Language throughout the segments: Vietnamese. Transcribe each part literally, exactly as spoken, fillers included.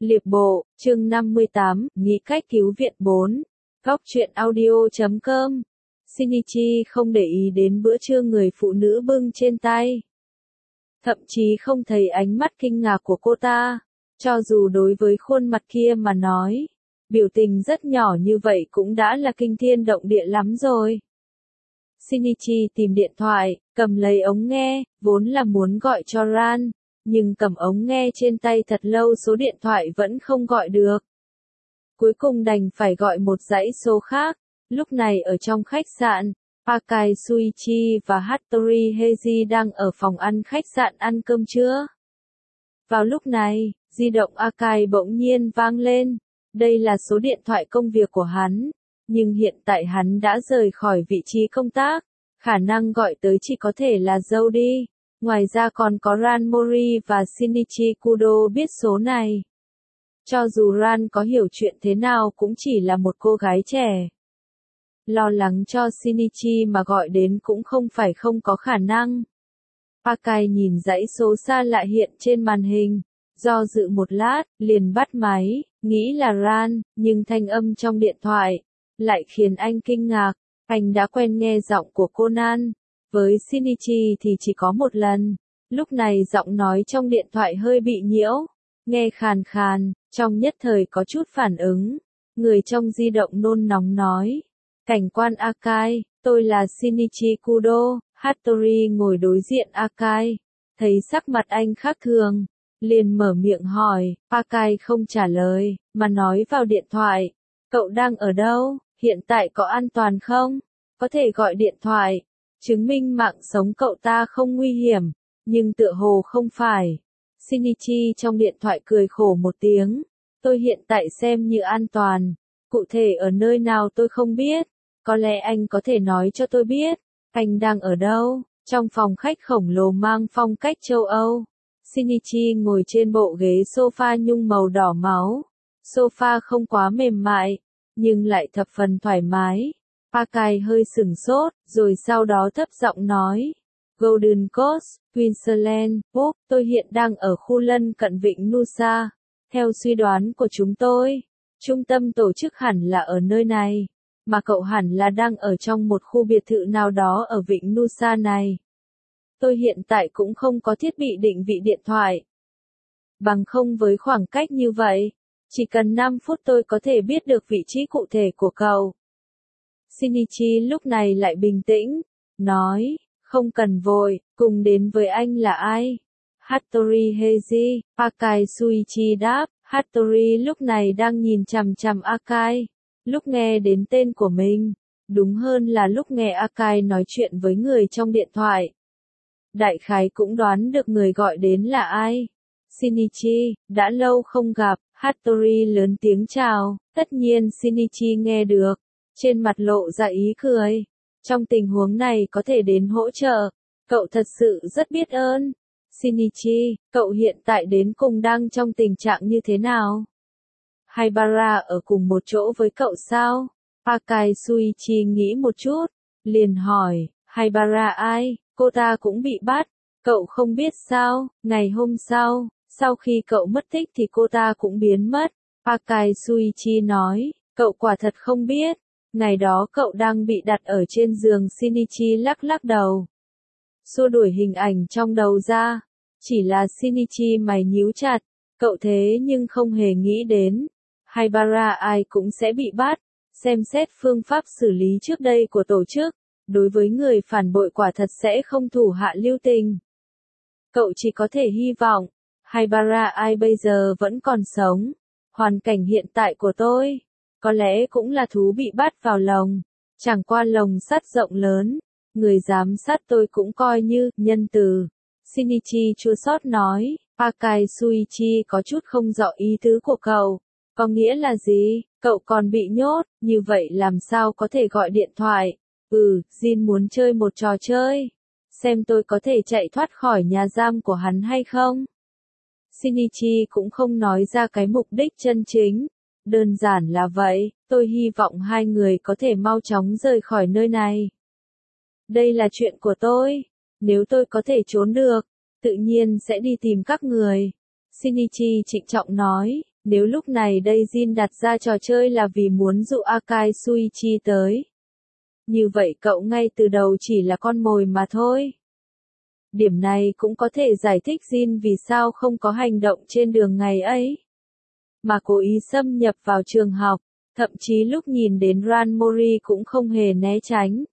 Liệp bộ, chương năm mươi tám, nghĩ cách cứu viện bốn. Góc truyện audio chấm com. Shinichi không để ý đến bữa trưa người phụ nữ bưng trên tay. Thậm chí không thấy ánh mắt kinh ngạc của cô ta. Cho dù đối với khuôn mặt kia mà nói, biểu tình rất nhỏ như vậy cũng đã là kinh thiên động địa lắm rồi. Shinichi tìm điện thoại, cầm lấy ống nghe, vốn là muốn gọi cho Ran, nhưng cầm ống nghe trên tay thật lâu số điện thoại vẫn không gọi được. Cuối cùng đành phải gọi một dãy số khác, lúc này ở trong khách sạn, Akai Shuichi và Hattori Heiji đang ở phòng ăn khách sạn ăn cơm trưa. Vào lúc này, di động Akai bỗng nhiên vang lên, đây là số điện thoại công việc của hắn, nhưng hiện tại hắn đã rời khỏi vị trí công tác, khả năng gọi tới chỉ có thể là Jody. Ngoài ra còn có Ran Mori và Shinichi Kudo biết số này. Cho dù Ran có hiểu chuyện thế nào cũng chỉ là một cô gái trẻ. Lo lắng cho Shinichi mà gọi đến cũng không phải không có khả năng. Akai nhìn dãy số xa lạ hiện trên màn hình, do dự một lát, liền bắt máy, nghĩ là Ran, nhưng thanh âm trong điện thoại lại khiến anh kinh ngạc. Anh đã quen nghe giọng của Conan. Với Shinichi thì chỉ có một lần, lúc này giọng nói trong điện thoại hơi bị nhiễu, nghe khàn khàn, trong nhất thời có chút phản ứng. Người trong di động nôn nóng nói, cảnh quan Akai, tôi là Shinichi Kudo. Hattori ngồi đối diện Akai, thấy sắc mặt anh khác thường, liền mở miệng hỏi. Akai không trả lời, mà nói vào điện thoại, cậu đang ở đâu, hiện tại có an toàn không, có thể gọi điện thoại chứng minh mạng sống cậu ta không nguy hiểm, nhưng tựa hồ không phải. Shinichi trong điện thoại cười khổ một tiếng, tôi hiện tại xem như an toàn, cụ thể ở nơi nào tôi không biết, có lẽ anh có thể nói cho tôi biết, anh đang ở đâu? Trong phòng khách khổng lồ mang phong cách châu Âu, Shinichi ngồi trên bộ ghế sofa nhung màu đỏ máu, sofa không quá mềm mại, nhưng lại thập phần thoải mái. Akai hơi sửng sốt, rồi sau đó thấp giọng nói, Golden Coast, Queensland, Úc, tôi hiện đang ở khu lân cận vịnh Nusa. Theo suy đoán của chúng tôi, trung tâm tổ chức hẳn là ở nơi này, mà cậu hẳn là đang ở trong một khu biệt thự nào đó ở vịnh Nusa này. Tôi hiện tại cũng không có thiết bị định vị điện thoại. Bằng không với khoảng cách như vậy, chỉ cần năm phút tôi có thể biết được vị trí cụ thể của cậu. Shinichi lúc này lại bình tĩnh, nói, không cần vội, cùng đến với anh là ai? Hattori Heiji. Akai Shuichi đáp. Hattori lúc này đang nhìn chằm chằm Akai, lúc nghe đến tên của mình, đúng hơn là lúc nghe Akai nói chuyện với người trong điện thoại. Đại khái cũng đoán được người gọi đến là ai. Shinichi, đã lâu không gặp. Hattori lớn tiếng chào, tất nhiên Shinichi nghe được. Trên mặt lộ ra ý cười. Trong tình huống này có thể đến hỗ trợ, cậu thật sự rất biết ơn. Shinichi, cậu hiện tại đến cùng đang trong tình trạng như thế nào? Haibara ở cùng một chỗ với cậu sao? Akai Shuichi nghĩ một chút, liền hỏi, Haibara ai? Cô ta cũng bị bắt, cậu không biết sao? Ngày hôm sau, sau khi cậu mất tích thì cô ta cũng biến mất. Akai Shuichi nói, cậu quả thật không biết. Ngày đó cậu đang bị đặt ở trên giường. Shinichi lắc lắc đầu, xua đuổi hình ảnh trong đầu ra. Chỉ là Shinichi mày nhíu chặt, cậu thế nhưng không hề nghĩ đến, Haibara ai cũng sẽ bị bắt. Xem xét phương pháp xử lý trước đây của tổ chức, đối với người phản bội quả thật sẽ không thủ hạ lưu tình. Cậu chỉ có thể hy vọng, Haibara ai bây giờ vẫn còn sống. Hoàn cảnh hiện tại của tôi, có lẽ cũng là thú bị bắt vào lồng, chẳng qua lồng sắt rộng lớn, người giám sát tôi cũng coi như nhân từ. Shinichi chua xót nói. Akai Shuichi có chút không rõ ý tứ của cậu, có nghĩa là gì? Cậu còn bị nhốt, như vậy làm sao có thể gọi điện thoại? Ừ, Jin muốn chơi một trò chơi, xem tôi có thể chạy thoát khỏi nhà giam của hắn hay không? Shinichi cũng không nói ra cái mục đích chân chính. Đơn giản là vậy, tôi hy vọng hai người có thể mau chóng rời khỏi nơi này. Đây là chuyện của tôi, nếu tôi có thể trốn được, tự nhiên sẽ đi tìm các người. Shinichi trịnh trọng nói, Nếu lúc này đây Jin đặt ra trò chơi là vì muốn dụ Akai Suichi tới, như vậy cậu ngay từ đầu chỉ là con mồi mà thôi. Điểm này cũng có thể giải thích Jin vì sao không có hành động trên đường ngày ấy, mà cố ý xâm nhập vào trường học, thậm chí lúc nhìn đến Ran Mori cũng không hề né tránh.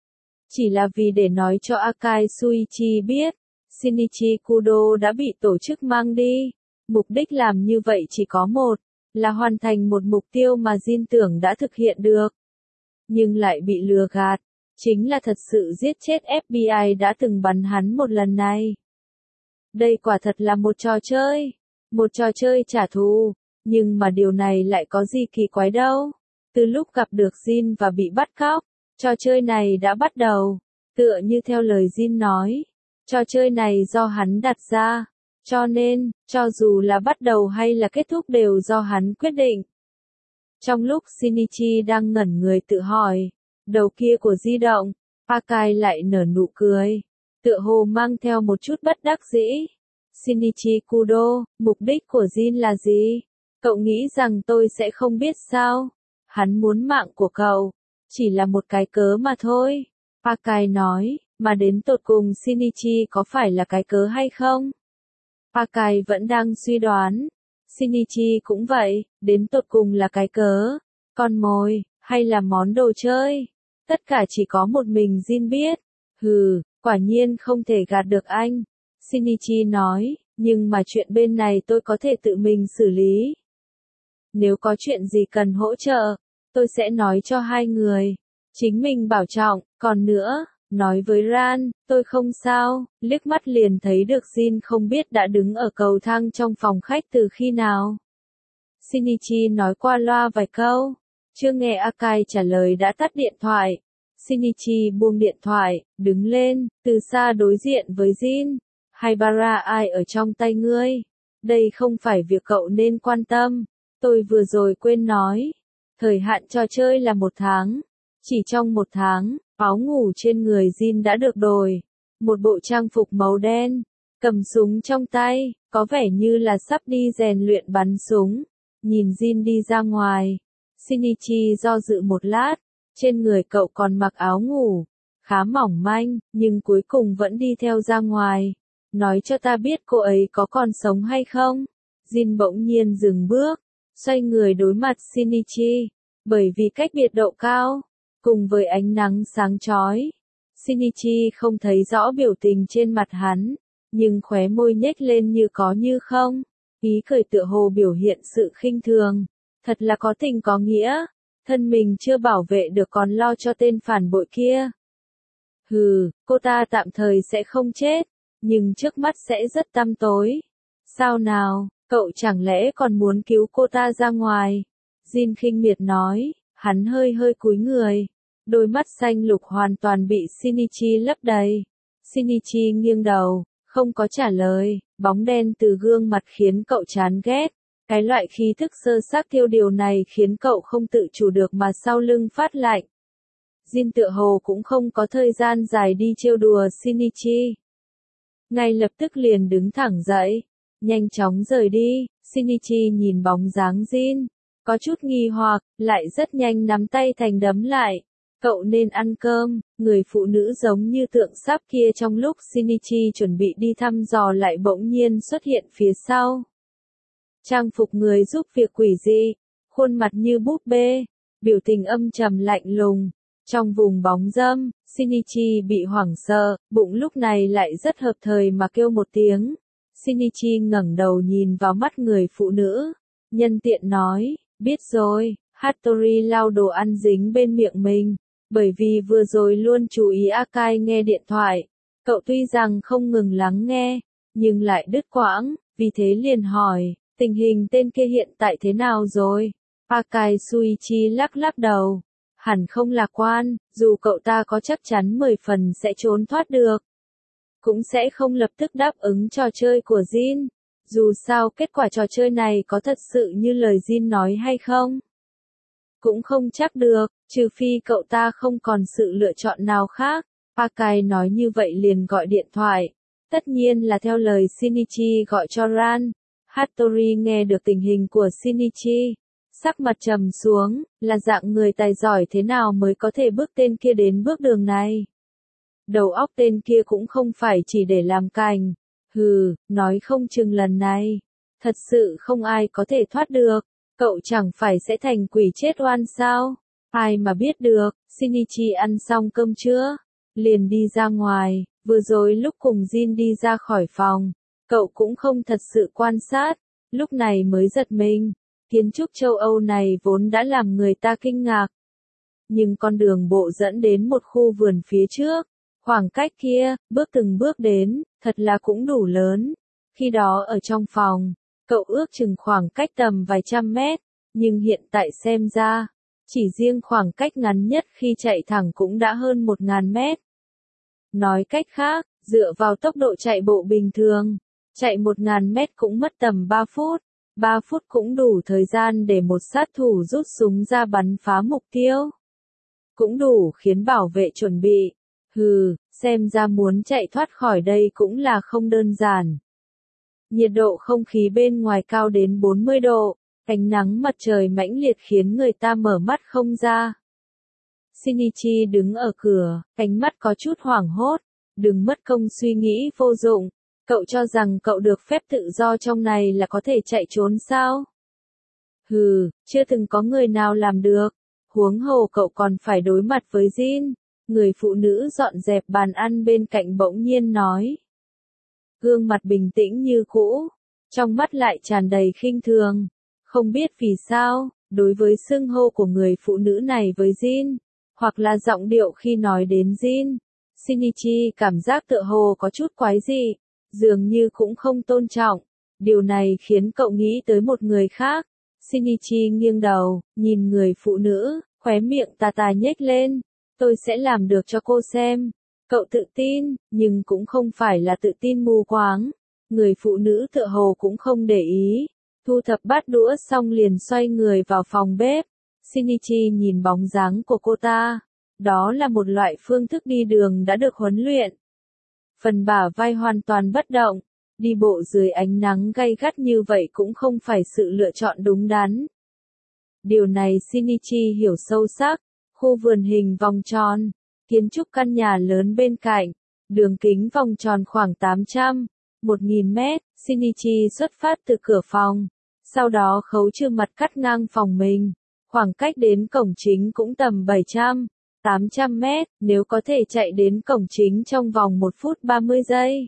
Chỉ là vì để nói cho Akai Suichi biết, Shinichi Kudo đã bị tổ chức mang đi. Mục đích làm như vậy chỉ có một, là hoàn thành một mục tiêu mà Jin tưởng đã thực hiện được. Nhưng lại bị lừa gạt, chính là thật sự giết chết ép bê i đã từng bắn hắn một lần này. Đây quả thật là một trò chơi, một trò chơi trả thù, nhưng mà điều này lại có gì kỳ quái đâu. Từ lúc gặp được Jin và bị bắt cóc, trò chơi này đã bắt đầu, tựa như theo lời Jin nói, trò chơi này do hắn đặt ra. Cho nên, cho dù là bắt đầu hay là kết thúc đều do hắn quyết định. Trong lúc Shinichi đang ngẩn người tự hỏi, đầu kia của di động, Akai lại nở nụ cười, tựa hồ mang theo một chút bất đắc dĩ. Shinichi Kudo, mục đích của Jin là gì? Cậu nghĩ rằng tôi sẽ không biết sao? Hắn muốn mạng của cậu, chỉ là một cái cớ mà thôi. Akai nói, mà đến tột cùng Shinichi có phải là cái cớ hay không? Akai vẫn đang suy đoán. Shinichi cũng vậy, đến tột cùng là cái cớ, con mồi, hay là món đồ chơi. Tất cả chỉ có một mình Jin biết. Hừ, quả nhiên không thể gạt được anh. Shinichi nói, nhưng mà chuyện bên này tôi có thể tự mình xử lý. Nếu có chuyện gì cần hỗ trợ, tôi sẽ nói cho hai người. Chính mình bảo trọng, còn nữa. Nói với Ran, tôi không sao, liếc mắt liền thấy được Jin không biết đã đứng ở cầu thang trong phòng khách từ khi nào. Shinichi nói qua loa vài câu, chưa nghe Akai trả lời đã tắt điện thoại. Shinichi buông điện thoại, đứng lên, từ xa đối diện với Jin. Haibara ai ở trong tay ngươi? Đây không phải việc cậu nên quan tâm, tôi vừa rồi quên nói. Thời hạn trò chơi là một tháng, chỉ trong một tháng. Áo ngủ trên người Jin đã được đổi, một bộ trang phục màu đen, cầm súng trong tay, có vẻ như là sắp đi rèn luyện bắn súng. Nhìn Jin đi ra ngoài, Shinichi do dự một lát, trên người cậu còn mặc áo ngủ, khá mỏng manh, nhưng cuối cùng vẫn đi theo ra ngoài. Nói cho ta biết cô ấy có còn sống hay không? Jin bỗng nhiên dừng bước, xoay người đối mặt Shinichi, bởi vì cách biệt độ cao. Cùng với ánh nắng sáng chói, Shinichi không thấy rõ biểu tình trên mặt hắn, nhưng khóe môi nhếch lên như có như không, ý cười tựa hồ biểu hiện sự khinh thường, thật là có tình có nghĩa, thân mình chưa bảo vệ được còn lo cho tên phản bội kia. Hừ, cô ta tạm thời sẽ không chết, nhưng trước mắt sẽ rất tăm tối. Sao nào, cậu chẳng lẽ còn muốn cứu cô ta ra ngoài? Jin khinh miệt nói. Hắn hơi hơi cúi người, đôi mắt xanh lục hoàn toàn bị Shinichi lấp đầy. Shinichi nghiêng đầu, không có trả lời, bóng đen từ gương mặt khiến cậu chán ghét. Cái loại khí thức sơ xác thiêu điều này khiến cậu không tự chủ được mà sau lưng phát lạnh. Jin tựa hồ cũng không có thời gian dài đi trêu đùa Shinichi. Ngay lập tức liền đứng thẳng dậy, nhanh chóng rời đi. Shinichi nhìn bóng dáng Jin, có chút nghi hoặc, lại rất nhanh nắm tay thành đấm lại. Cậu nên ăn cơm. Người phụ nữ giống như tượng sáp kia trong lúc Shinichi chuẩn bị đi thăm dò lại bỗng nhiên xuất hiện phía sau. Trang phục người giúp việc quỷ dị, khuôn mặt như búp bê, biểu tình âm trầm lạnh lùng. Trong vùng bóng râm, Shinichi bị hoảng sợ, bụng lúc này lại rất hợp thời mà kêu một tiếng. Shinichi ngẩng đầu nhìn vào mắt người phụ nữ, nhân tiện nói, biết rồi. Hattori lau đồ ăn dính bên miệng mình, bởi vì vừa rồi luôn chú ý Akai nghe điện thoại. Cậu tuy rằng không ngừng lắng nghe, nhưng lại đứt quãng, vì thế liền hỏi, tình hình tên kia hiện tại thế nào rồi? Akai Suichi lắc lắc đầu, hẳn không lạc quan, dù cậu ta có chắc chắn mười phần sẽ trốn thoát được, cũng sẽ không lập tức đáp ứng trò chơi của Jin. Dù sao kết quả trò chơi này có thật sự như lời Jin nói hay không? Cũng không chắc được, trừ phi cậu ta không còn sự lựa chọn nào khác. Akai nói như vậy liền gọi điện thoại. Tất nhiên là theo lời Shinichi gọi cho Ran. Hattori nghe được tình hình của Shinichi, sắc mặt trầm xuống, là dạng người tài giỏi thế nào mới có thể bước tên kia đến bước đường này. Đầu óc tên kia cũng không phải chỉ để làm cành, hừ, nói không chừng lần này, thật sự không ai có thể thoát được, cậu chẳng phải sẽ thành quỷ chết oan sao, ai mà biết được. Shinichi ăn xong cơm trưa, liền đi ra ngoài, vừa rồi lúc cùng Jin đi ra khỏi phòng, cậu cũng không thật sự quan sát, lúc này mới giật mình, kiến trúc châu Âu này vốn đã làm người ta kinh ngạc. Nhưng con đường bộ dẫn đến một khu vườn phía trước, khoảng cách kia, bước từng bước đến, thật là cũng đủ lớn. Khi đó ở trong phòng, cậu ước chừng khoảng cách tầm vài trăm mét, nhưng hiện tại xem ra, chỉ riêng khoảng cách ngắn nhất khi chạy thẳng cũng đã hơn một ngàn mét. Nói cách khác, dựa vào tốc độ chạy bộ bình thường, chạy một ngàn mét cũng mất tầm ba phút, ba phút cũng đủ thời gian để một sát thủ rút súng ra bắn phá mục tiêu. Cũng đủ khiến bảo vệ chuẩn bị. Hừ, xem ra muốn chạy thoát khỏi đây cũng là không đơn giản. Nhiệt độ không khí bên ngoài cao đến bốn mươi độ, ánh nắng mặt trời mãnh liệt khiến người ta mở mắt không ra. Shinichi đứng ở cửa, ánh mắt có chút hoảng hốt, đừng mất công suy nghĩ vô dụng, cậu cho rằng cậu được phép tự do trong này là có thể chạy trốn sao? Hừ, chưa từng có người nào làm được, huống hồ cậu còn phải đối mặt với Jin. Người phụ nữ dọn dẹp bàn ăn bên cạnh bỗng nhiên nói. Gương mặt bình tĩnh như cũ, trong mắt lại tràn đầy khinh thường. Không biết vì sao, đối với xưng hô của người phụ nữ này với Jin, hoặc là giọng điệu khi nói đến Jin, Shinichi cảm giác tựa hồ có chút quái dị, dường như cũng không tôn trọng. Điều này khiến cậu nghĩ tới một người khác. Shinichi nghiêng đầu, nhìn người phụ nữ, khóe miệng tà tà nhếch lên. Tôi sẽ làm được cho cô xem. Cậu tự tin, nhưng cũng không phải là tự tin mù quáng. Người phụ nữ tựa hồ cũng không để ý. Thu thập bát đũa xong liền xoay người vào phòng bếp. Shinichi nhìn bóng dáng của cô ta. Đó là một loại phương thức đi đường đã được huấn luyện. Phần bả vai hoàn toàn bất động. Đi bộ dưới ánh nắng gay gắt như vậy cũng không phải sự lựa chọn đúng đắn. Điều này Shinichi hiểu sâu sắc. Khu vườn hình vòng tròn, kiến trúc căn nhà lớn bên cạnh, đường kính vòng tròn khoảng tám trăm, một nghìn mét, Shinichi xuất phát từ cửa phòng, sau đó khấu trừ mặt cắt ngang phòng mình, khoảng cách đến cổng chính cũng tầm bảy trăm, tám trăm mét, nếu có thể chạy đến cổng chính trong vòng một phút ba mươi giây.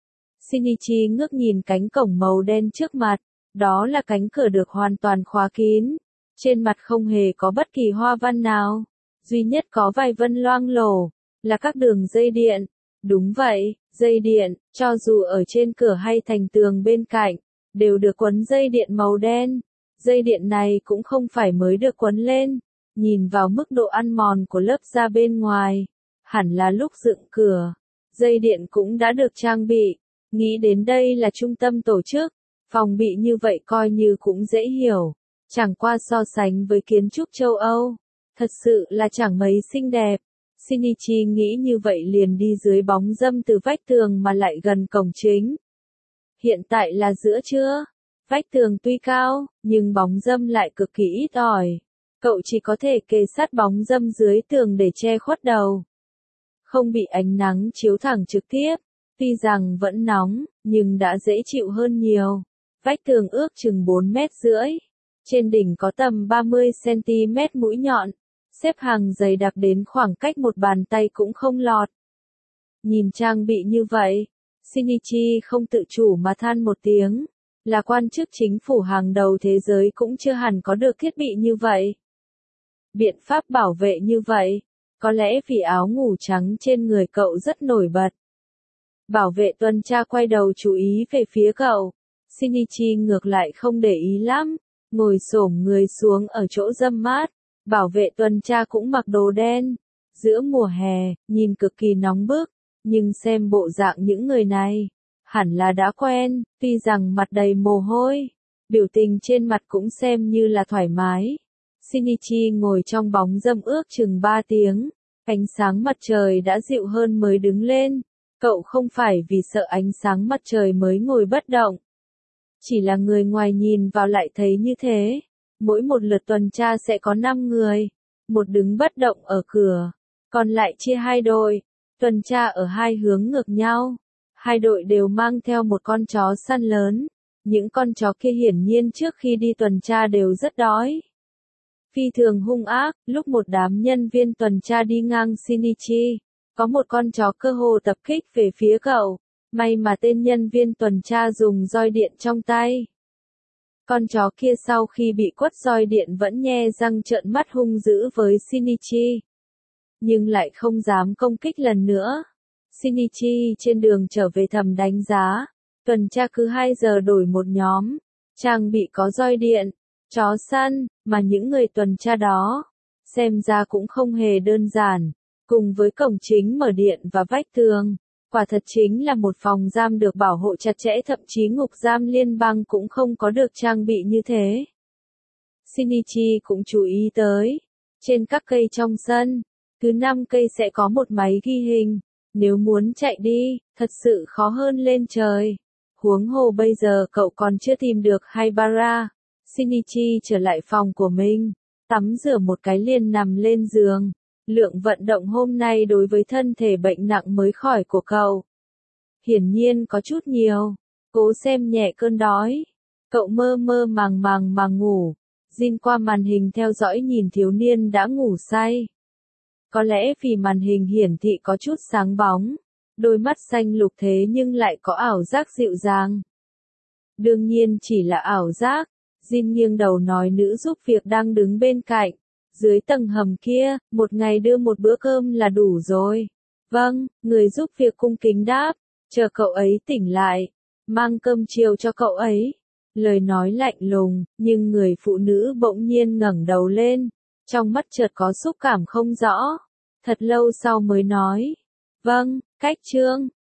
Shinichi ngước nhìn cánh cổng màu đen trước mặt, đó là cánh cửa được hoàn toàn khóa kín, trên mặt không hề có bất kỳ hoa văn nào. Duy nhất có vài vân loang lổ, là các đường dây điện. Đúng vậy, dây điện, cho dù ở trên cửa hay thành tường bên cạnh, đều được quấn dây điện màu đen. Dây điện này cũng không phải mới được quấn lên, nhìn vào mức độ ăn mòn của lớp da bên ngoài, hẳn là lúc dựng cửa, dây điện cũng đã được trang bị. Nghĩ đến đây là trung tâm tổ chức, phòng bị như vậy coi như cũng dễ hiểu, chẳng qua so sánh với kiến trúc châu Âu. Thật sự là chẳng mấy xinh đẹp. Shinichi nghĩ như vậy liền đi dưới bóng râm từ vách tường mà lại gần cổng chính. Hiện tại là giữa trưa. Vách tường tuy cao, nhưng bóng râm lại cực kỳ ít ỏi. Cậu chỉ có thể kề sát bóng râm dưới tường để che khuất đầu. Không bị ánh nắng chiếu thẳng trực tiếp. Tuy rằng vẫn nóng, nhưng đã dễ chịu hơn nhiều. Vách tường ước chừng bốn mét rưỡi. Trên đỉnh có tầm ba mươi xăng ti mét mũi nhọn. Xếp hàng dày đặc đến khoảng cách một bàn tay cũng không lọt. Nhìn trang bị như vậy, Shinichi không tự chủ mà than một tiếng, là quan chức chính phủ hàng đầu thế giới cũng chưa hẳn có được thiết bị như vậy. Biện pháp bảo vệ như vậy, có lẽ vì áo ngủ trắng trên người cậu rất nổi bật. Bảo vệ tuần tra quay đầu chú ý về phía cậu, Shinichi ngược lại không để ý lắm, ngồi xổm người xuống ở chỗ râm mát. Bảo vệ tuần tra cũng mặc đồ đen, giữa mùa hè, nhìn cực kỳ nóng bức, nhưng xem bộ dạng những người này, hẳn là đã quen, tuy rằng mặt đầy mồ hôi, biểu tình trên mặt cũng xem như là thoải mái. Shinichi ngồi trong bóng râm ước chừng ba tiếng, ánh sáng mặt trời đã dịu hơn mới đứng lên, cậu không phải vì sợ ánh sáng mặt trời mới ngồi bất động. Chỉ là người ngoài nhìn vào lại thấy như thế. Mỗi một lượt tuần tra sẽ có năm người. Một đứng bất động ở cửa. Còn lại chia hai đội. Tuần tra ở hai hướng ngược nhau. Hai đội đều mang theo một con chó săn lớn. Những con chó kia hiển nhiên trước khi đi tuần tra đều rất đói. Phi thường hung ác, lúc một đám nhân viên tuần tra đi ngang Shinichi, có một con chó cơ hồ tập kích về phía cậu. May mà tên nhân viên tuần tra dùng roi điện trong tay. Con chó kia sau khi bị quất roi điện vẫn nhe răng trợn mắt hung dữ với Shinichi. Nhưng lại không dám công kích lần nữa. Shinichi trên đường trở về thầm đánh giá. Tuần tra cứ hai giờ đổi một nhóm. Trang bị có roi điện, chó săn, mà những người tuần tra đó, xem ra cũng không hề đơn giản. Cùng với cổng chính mở điện và vách tường. Quả thật chính là một phòng giam được bảo hộ chặt chẽ, thậm chí ngục giam liên bang cũng không có được trang bị như thế. Shinichi cũng chú ý tới, trên các cây trong sân, cứ năm cây sẽ có một máy ghi hình. Nếu muốn chạy đi, thật sự khó hơn lên trời. Huống hồ bây giờ cậu còn chưa tìm được Haibara. Shinichi trở lại phòng của mình, tắm rửa một cái liền nằm lên giường. Lượng vận động hôm nay đối với thân thể bệnh nặng mới khỏi của cậu, hiển nhiên có chút nhiều. Cố xem nhẹ cơn đói. Cậu mơ mơ màng màng mà ngủ. Jin qua màn hình theo dõi nhìn thiếu niên đã ngủ say. Có lẽ vì màn hình hiển thị có chút sáng bóng. Đôi mắt xanh lục thế nhưng lại có ảo giác dịu dàng. Đương nhiên chỉ là ảo giác. Jin nghiêng đầu nói nữ giúp việc đang đứng bên cạnh. Dưới tầng hầm kia, một ngày đưa một bữa cơm là đủ rồi. Vâng, người giúp việc cung kính đáp. Chờ cậu ấy tỉnh lại. Mang cơm chiều cho cậu ấy. Lời nói lạnh lùng, nhưng người phụ nữ bỗng nhiên ngẩng đầu lên. Trong mắt chợt có xúc cảm không rõ. Thật lâu sau mới nói. Vâng, cách trương.